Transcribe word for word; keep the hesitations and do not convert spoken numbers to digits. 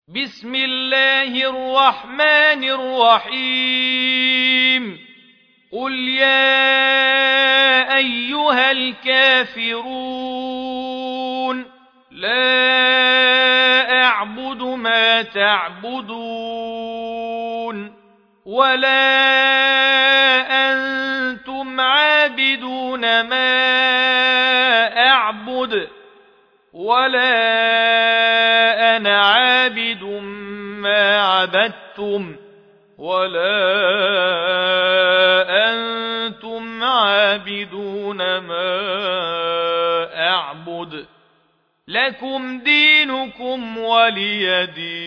بسم الله الرحمن الرحيم قل يا أيها الكافرون لا أعبد ما تعبدون ولا أنتم عابدون ما أعبد ولا أنا عابد ما عبدتم ولا أنتم عابدون ما أعبد لكم دينكم ولي دين.